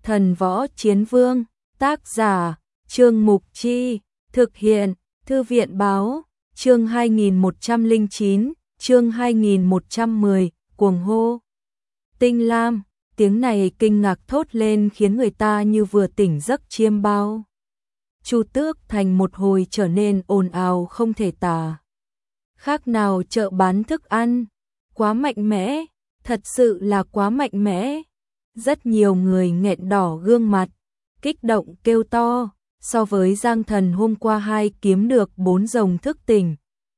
Thần Võ Chiến Vương, tác giả, Trương Mục Chi, thực hiện, Thư viện báo, chương 2109, chương 2110, cuồng hô. Tinh Lam, tiếng này kinh ngạc thốt lên khiến người ta như vừa tỉnh giấc chiêm bao. Chu Tước Thành một hồi trở nên ồn ào không thể tả. Khác nào chợ bán thức ăn, quá mạnh mẽ, thật sự là quá mạnh mẽ. Rất nhiều người nghẹn đỏ gương mặt, kích động kêu to, so với Giang Thần hôm qua 2 kiếm được 4 rồng thức tỉnh.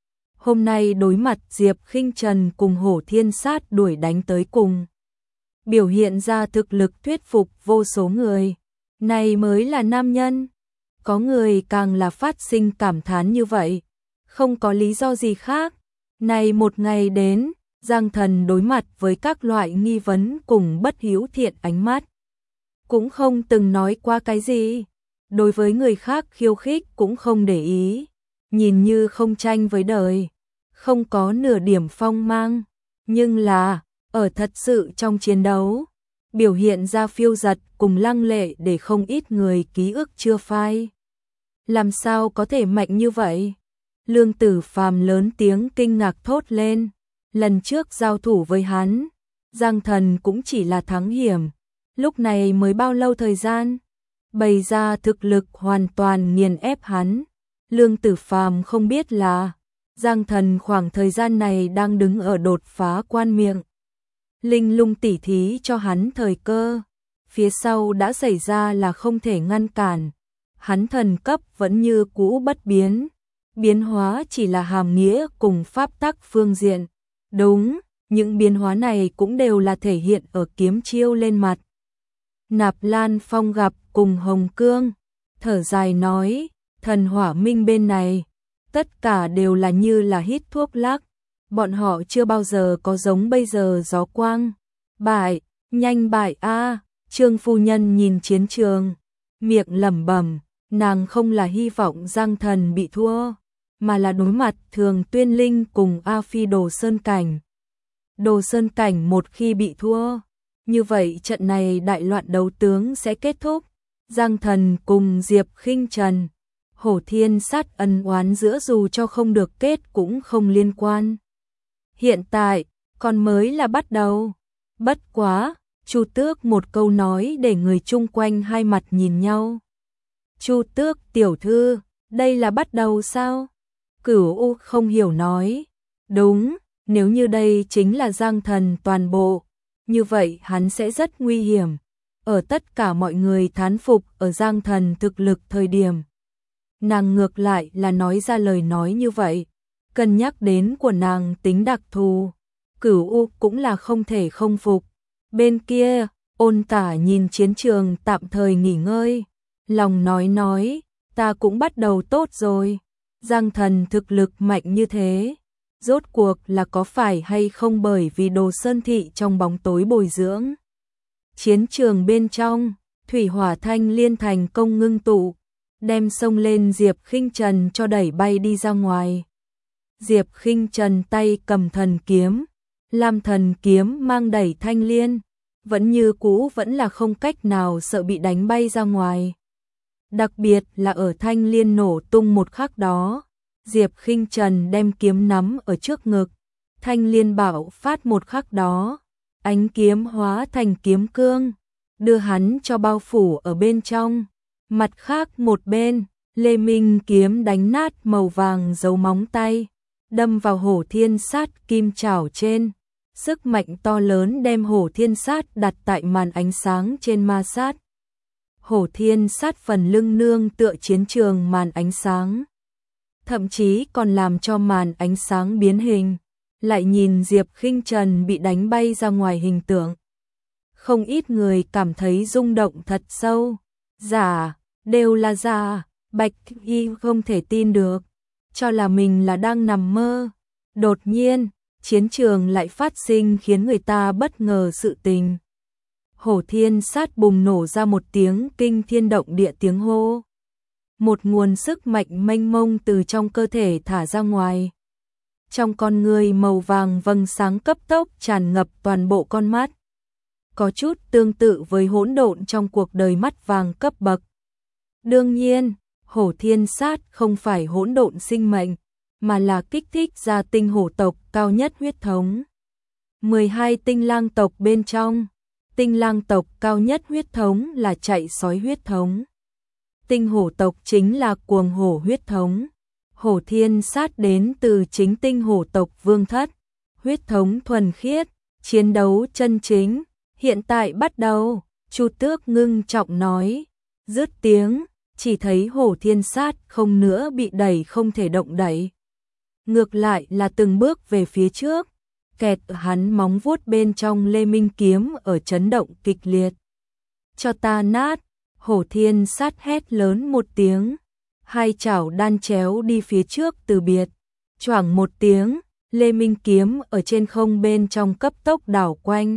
Hôm nay đối mặt Diệp Khinh Trần cùng Hổ Thiên Sát đuổi đánh tới cùng. Biểu hiện ra thực lực thuyết phục vô số người. Này mới là nam nhân. Có người càng là phát sinh cảm thán như vậy. Không có lý do gì khác. Này một ngày đến, Giang Thần đối mặt với các loại nghi vấn cùng bất hữu thiện ánh mắt. Cũng không từng nói qua cái gì. Đối với người khác khiêu khích cũng không để ý. Nhìn như không tranh với đời. Không có nửa điểm phong mang. Nhưng là, ở thật sự trong chiến đấu, biểu hiện ra phiêu giật cùng lăng lệ để không ít người ký ức chưa phai. Làm sao có thể mạnh như vậy? Lương Tử Phàm lớn tiếng kinh ngạc thốt lên. Lần trước giao thủ với hắn, Giang Thần cũng chỉ là thắng hiểm. Lúc này mới bao lâu thời gian? Bày ra thực lực hoàn toàn nghiền ép hắn. Lương Tử Phàm không biết là Giang Thần khoảng thời gian này đang đứng ở đột phá quan miệng. Linh lung tỉ thí cho hắn thời cơ. Phía sau đã xảy ra là không thể ngăn cản. Hắn thần cấp vẫn như cũ bất biến. Biến hóa chỉ là hàm nghĩa cùng pháp tắc phương diện. Đúng, những biến hóa này cũng đều là thể hiện ở kiếm chiêu lên mặt. Nạp Lan Phong gặp cùng Hồng Cương, thở dài nói, thần hỏa minh bên này, tất cả đều là như là hít thuốc lắc, bọn họ chưa bao giờ có giống bây giờ gió quang. Bại, nhanh bại a. Trương phu nhân nhìn chiến trường, miệng lẩm bẩm, nàng không là hy vọng Giang Thần bị thua, mà là đối mặt Thường Tuyên Linh cùng A Phi Đồ Sơn Cảnh. Đồ Sơn Cảnh một khi bị thua, như vậy trận này đại loạn đấu tướng sẽ kết thúc. Giang Thần cùng Diệp Khinh Trần, Hổ Thiên Sát ân oán giữa dù cho không được kết cũng không liên quan. Hiện tại, còn mới là bắt đầu. Bất quá, Chu Tước một câu nói để người chung quanh hai mặt nhìn nhau. Chu Tước tiểu thư, đây là bắt đầu sao? Cửu U không hiểu nói. Đúng, nếu như đây chính là Giang Thần toàn bộ, như vậy hắn sẽ rất nguy hiểm. Ở tất cả mọi người thán phục ở Giang Thần thực lực thời điểm. Nàng ngược lại là nói ra lời nói như vậy. Cân nhắc đến của nàng tính đặc thù. Cửu U cũng là không thể không phục. Bên kia, Ôn Tả nhìn chiến trường tạm thời nghỉ ngơi. Lòng nói, ta cũng bắt đầu tốt rồi. Giang Thần thực lực mạnh như thế. Rốt cuộc là có phải hay không bởi vì Đồ Sơn Thị trong bóng tối bồi dưỡng. Chiến trường bên trong, thủy hỏa thanh liên thành công ngưng tụ, đem xông lên Diệp Khinh Trần cho đẩy bay đi ra ngoài. Diệp Khinh Trần tay cầm thần kiếm, Lam thần kiếm mang đẩy thanh liên, vẫn như cũ vẫn là không cách nào sợ bị đánh bay ra ngoài. Đặc biệt là ở thanh liên nổ tung một khắc đó, Diệp Khinh Trần đem kiếm nắm ở trước ngực, thanh liên bạo phát một khắc đó, ánh kiếm hóa thành kiếm cương, đưa hắn cho bao phủ ở bên trong. Mặt khác một bên, Lê Minh kiếm đánh nát màu vàng dấu móng tay, đâm vào Hổ Thiên Sát kim chảo trên. Sức mạnh to lớn đem Hổ Thiên Sát đặt tại màn ánh sáng trên ma sát. Hổ Thiên Sát phần lưng nương tựa chiến trường màn ánh sáng. Thậm chí còn làm cho màn ánh sáng biến hình. Lại nhìn Diệp Khinh Trần bị đánh bay ra ngoài hình tượng. Không ít người cảm thấy rung động thật sâu. Giả, đều là giả. Bạch Y không thể tin được. Cho là mình là đang nằm mơ. Đột nhiên, chiến trường lại phát sinh khiến người ta bất ngờ sự tình. Hổ Thiên Sát bùng nổ ra một tiếng kinh thiên động địa tiếng hô. Một nguồn sức mạnh mênh mông từ trong cơ thể thả ra ngoài. Trong con người màu vàng vầng sáng cấp tốc tràn ngập toàn bộ con mắt. có chút tương tự với hỗn độn trong cuộc đời mắt vàng cấp bậc. Đương nhiên, hổ thiên sát không phải hỗn độn sinh mệnh, mà là kích thích ra tinh hổ tộc cao nhất huyết thống. 12 tinh lang tộc bên trong, tinh lang tộc cao nhất huyết thống là chạy sói huyết thống. Tinh hổ tộc chính là cuồng hổ huyết thống. Hổ thiên sát đến từ chính tinh hổ tộc vương thất, huyết thống thuần khiết, chiến đấu chân chính, hiện tại bắt đầu, Chu Tước ngưng trọng nói, dứt tiếng, chỉ thấy hổ thiên sát không nữa bị đẩy không thể động đậy. Ngược lại là từng bước về phía trước, kẹt hắn móng vuốt bên trong Lê Minh kiếm ở chấn động kịch liệt. Cho ta nát, hổ thiên sát hét lớn một tiếng, hai chảo đan chéo đi phía trước từ biệt, choảng một tiếng, Lê Minh kiếm ở trên không bên trong cấp tốc đảo quanh.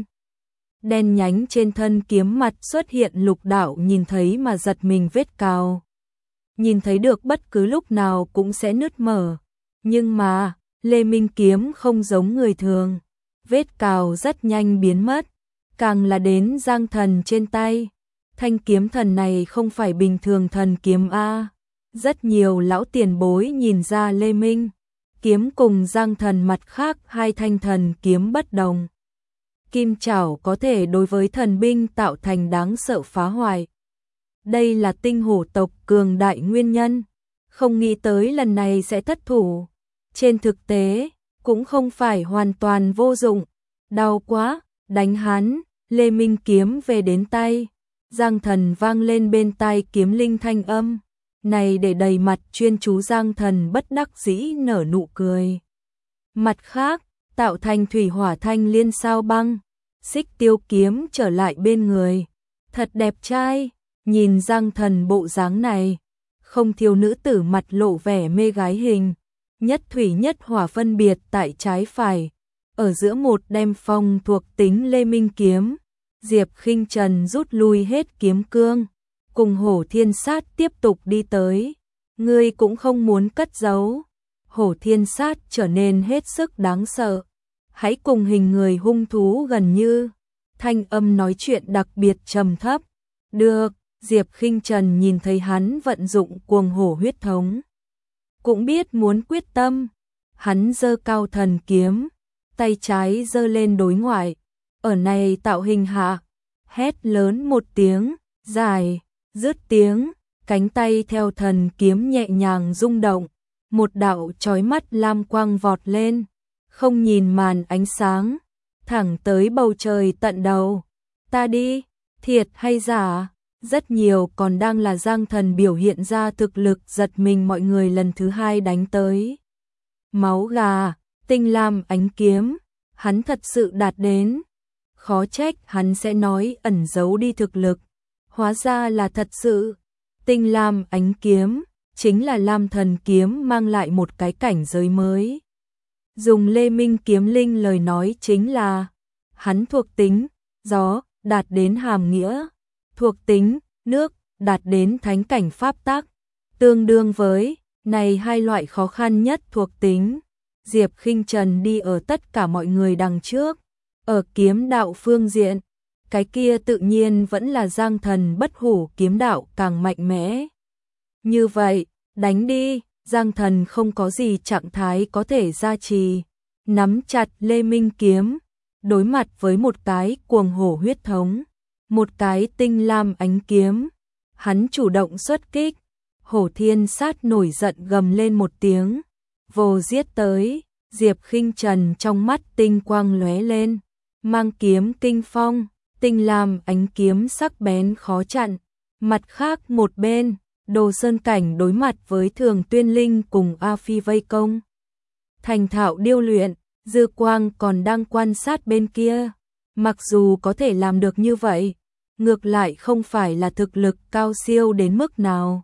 Đen nhánh trên thân kiếm mặt xuất hiện lục đạo nhìn thấy mà giật mình vết cào. Nhìn thấy được bất cứ lúc nào cũng sẽ nứt mở. Nhưng mà, Lê Minh kiếm không giống người thường. Vết cào rất nhanh biến mất. Càng là đến giang thần trên tay. Thanh kiếm thần này không phải bình thường thần kiếm A. Rất nhiều lão tiền bối nhìn ra Lê Minh kiếm cùng giang thần mặt khác hai thanh thần kiếm bất đồng. Kim chảo có thể đối với thần binh tạo thành đáng sợ phá hoại. Đây là tinh hổ tộc cường đại nguyên nhân. Không nghĩ tới lần này sẽ thất thủ. Trên thực tế, cũng không phải hoàn toàn vô dụng. Đau quá, đánh hắn, Lê Minh kiếm về đến tay. Giang thần vang lên bên tai kiếm linh thanh âm. Này để đầy mặt chuyên chú giang thần bất đắc dĩ nở nụ cười. Mặt khác, tạo thành thủy hỏa thanh liên sao băng. Xích tiêu kiếm trở lại bên người. Thật đẹp trai, nhìn giang thần bộ dáng này. Không thiếu nữ tử mặt lộ vẻ mê gái hình. Nhất thủy nhất hỏa phân biệt tại trái phải. Ở giữa một đem phong thuộc tính Lê Minh kiếm. Diệp Khinh Trần rút lui hết kiếm cương. Cùng hổ thiên sát tiếp tục đi tới. Ngươi cũng không muốn cất giấu. Hổ thiên sát trở nên hết sức đáng sợ. Hãy cùng hình người hung thú gần như. Thanh âm nói chuyện đặc biệt trầm thấp. Được, Diệp Khinh Trần nhìn thấy hắn vận dụng cuồng hổ huyết thống. Cũng biết muốn quyết tâm. Hắn giơ cao thần kiếm. Tay trái giơ lên đối ngoại. Ở này tạo hình hạ. Hét lớn một tiếng, dài, dứt tiếng. Cánh tay theo thần kiếm nhẹ nhàng rung động. Một đạo chói mắt lam quang vọt lên. Không nhìn màn ánh sáng, thẳng tới bầu trời tận đầu. Ta đi, thiệt hay giả? Rất nhiều còn đang là giang thần biểu hiện ra thực lực giật mình mọi người lần thứ hai đánh tới. Máu gà, tinh lam ánh kiếm, hắn thật sự đạt đến. Khó trách hắn sẽ nói ẩn giấu đi thực lực. Hóa ra là thật sự. Tinh lam ánh kiếm, chính là lam thần kiếm mang lại một cái cảnh giới mới. Dùng Lê Minh kiếm linh lời nói chính là hắn thuộc tính gió đạt đến hàm nghĩa, thuộc tính nước đạt đến thánh cảnh pháp tắc, tương đương với này hai loại khó khăn nhất thuộc tính. Diệp Khinh Trần đi ở tất cả mọi người đằng trước, ở kiếm đạo phương diện, cái kia tự nhiên vẫn là giang thần bất hủ kiếm đạo càng mạnh mẽ. Như vậy, đánh đi. Giang thần không có gì trạng thái có thể gia trì, nắm chặt Lê Minh kiếm, đối mặt với một cái cuồng hổ huyết thống, một cái tinh lam ánh kiếm, hắn chủ động xuất kích, hổ thiên sát nổi giận gầm lên một tiếng, vồ giết tới, Diệp Khinh Trần trong mắt tinh quang lóe lên, mang kiếm kinh phong, tinh lam ánh kiếm sắc bén khó chặn, mặt khác một bên. Đồ Sơn Cảnh đối mặt với Thường Tuyên Linh cùng A Phi vây công. Thành thạo điêu luyện, Dư Quang còn đang quan sát bên kia. Mặc dù có thể làm được như vậy, ngược lại không phải là thực lực cao siêu đến mức nào.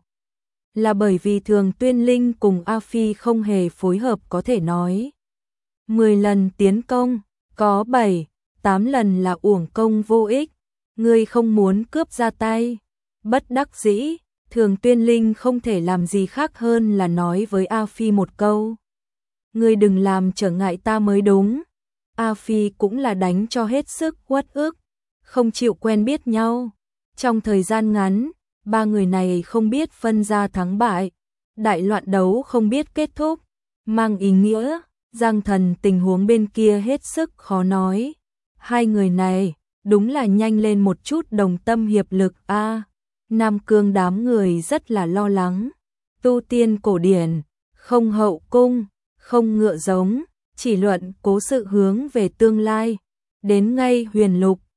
Là bởi vì Thường Tuyên Linh cùng A Phi không hề phối hợp có thể nói. 10 lần tiến công, có 7, 8 lần là uổng công vô ích. Ngươi không muốn cướp ra tay. Bất đắc dĩ. Thường Tuyên Linh không thể làm gì khác hơn là nói với A Phi một câu. Ngươi đừng làm trở ngại ta mới đúng. A Phi cũng là đánh cho hết sức uất ức. không chịu quen biết nhau. Trong thời gian ngắn, ba người này không biết phân ra thắng bại, đại loạn đấu không biết kết thúc, mang ý nghĩa Giang Thần tình huống bên kia hết sức khó nói. Hai người này đúng là nhanh lên một chút đồng tâm hiệp lực a. Nam Cương đám người rất là lo lắng. Tu tiên cổ điển, không hậu cung, không ngựa giống, chỉ luận cố sự hướng về tương lai. Đến ngay Huyền Lục,